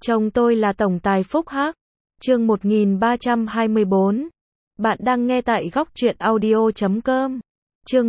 Chồng tôi là tổng tài phúc hắc. Chương 1324. Bạn đang nghe tại góc truyện audio.com. Chương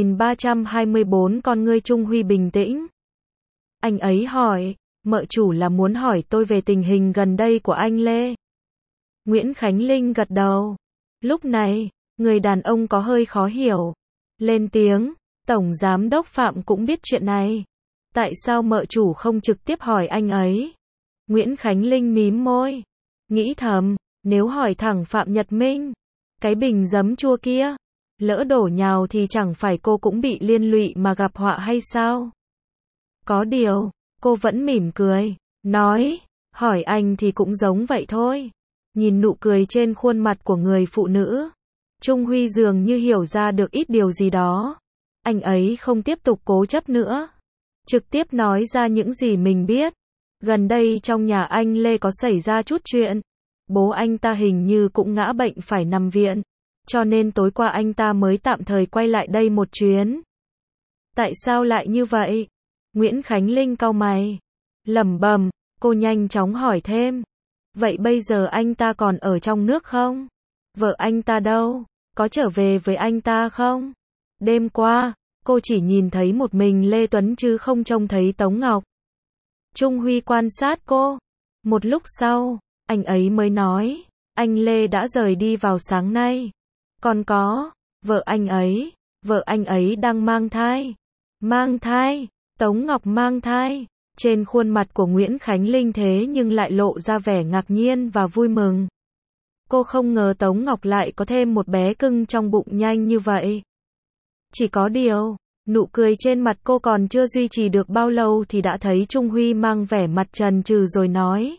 1324. Con ngươi Trung Huy bình tĩnh. Anh ấy hỏi, mợ chủ là muốn hỏi tôi về tình hình gần đây của anh Lê. Nguyễn Khánh Linh gật đầu. Lúc này, người đàn ông có hơi khó hiểu. Lên tiếng, Tổng Giám đốc Phạm cũng biết chuyện này. Tại sao mợ chủ không trực tiếp hỏi anh ấy? Nguyễn Khánh Linh mím môi. Nghĩ thầm, nếu hỏi thẳng Phạm Nhật Minh, cái bình giấm chua kia, lỡ đổ nhào thì chẳng phải cô cũng bị liên lụy mà gặp họa hay sao? Có điều, cô vẫn mỉm cười, nói, hỏi anh thì cũng giống vậy thôi. Nhìn nụ cười trên khuôn mặt của người phụ nữ, Trung Huy dường như hiểu ra được ít điều gì đó. Anh ấy không tiếp tục cố chấp nữa, trực tiếp nói ra những gì mình biết. Gần đây trong nhà anh Lê có xảy ra chút chuyện. Bố anh ta hình như cũng ngã bệnh phải nằm viện. Cho nên tối qua anh ta mới tạm thời quay lại đây một chuyến. Tại sao lại như vậy? Nguyễn Khánh Linh cau mày. Lẩm bẩm, cô nhanh chóng hỏi thêm. Vậy bây giờ anh ta còn ở trong nước không? Vợ anh ta đâu? Có trở về với anh ta không? Đêm qua, cô chỉ nhìn thấy một mình Lê Tuấn chứ không trông thấy Tống Ngọc. Trung Huy quan sát cô. Một lúc sau, anh ấy mới nói, anh Lê đã rời đi vào sáng nay. Còn có, vợ anh ấy đang mang thai. Mang thai? Tống Ngọc mang thai? Trên khuôn mặt của Nguyễn Khánh Linh thế nhưng lại lộ ra vẻ ngạc nhiên và vui mừng. Cô không ngờ Tống Ngọc lại có thêm một bé cưng trong bụng nhanh như vậy. Chỉ có điều, nụ cười trên mặt cô còn chưa duy trì được bao lâu thì đã thấy Trung Huy mang vẻ mặt trần trừ rồi nói.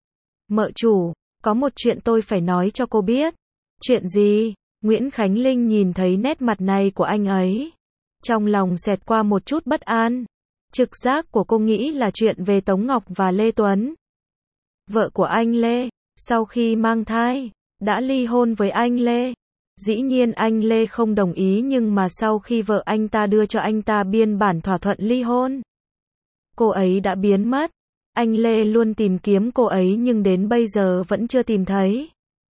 Mợ chủ, có một chuyện tôi phải nói cho cô biết. Chuyện gì? Nguyễn Khánh Linh nhìn thấy nét mặt này của anh ấy. Trong lòng xẹt qua một chút bất an. Trực giác của cô nghĩ là chuyện về Tống Ngọc và Lê Tuấn. Vợ của anh Lê, sau khi mang thai, đã ly hôn với anh Lê. Dĩ nhiên anh Lê không đồng ý nhưng mà sau khi vợ anh ta đưa cho anh ta biên bản thỏa thuận ly hôn, cô ấy đã biến mất. Anh Lê luôn tìm kiếm cô ấy nhưng đến bây giờ vẫn chưa tìm thấy.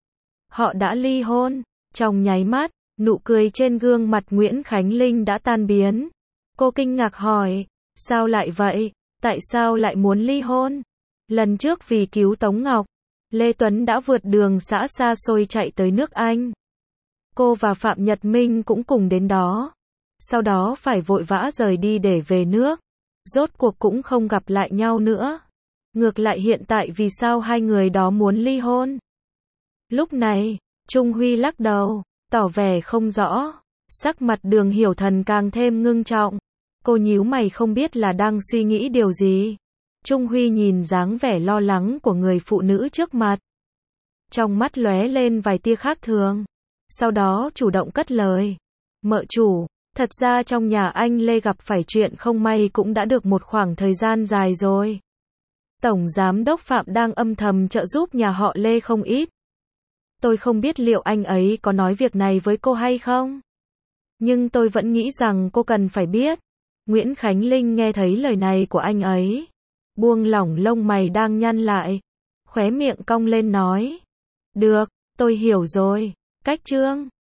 Họ đã ly hôn. Trong nháy mắt, nụ cười trên gương mặt Nguyễn Khánh Linh đã tan biến. Cô kinh ngạc hỏi, sao lại vậy? Tại sao lại muốn ly hôn? Lần trước vì cứu Tống Ngọc, Lê Tuấn đã vượt đường xã xa xôi chạy tới nước Anh. Cô và Phạm Nhật Minh cũng cùng đến đó. Sau đó phải vội vã rời đi để về nước. Rốt cuộc cũng không gặp lại nhau nữa. Ngược lại hiện tại vì sao hai người đó muốn ly hôn? Lúc này, Trung Huy lắc đầu, tỏ vẻ không rõ. Sắc mặt Đường Hiểu Thần càng thêm ngưng trọng. Cô nhíu mày không biết là đang suy nghĩ điều gì. Trung Huy nhìn dáng vẻ lo lắng của người phụ nữ trước mặt. Trong mắt lóe lên vài tia khác thường. Sau đó chủ động cất lời. Mợ chủ, thật ra trong nhà anh Lê gặp phải chuyện không may cũng đã được một khoảng thời gian dài rồi. Tổng Giám đốc Phạm đang âm thầm trợ giúp nhà họ Lê không ít. Tôi không biết liệu anh ấy có nói việc này với cô hay không. Nhưng tôi vẫn nghĩ rằng cô cần phải biết. Nguyễn Khánh Linh nghe thấy lời này của anh ấy. Buông lỏng lông mày đang nhăn lại. Khóe miệng cong lên nói. Được, tôi hiểu rồi. Cách chương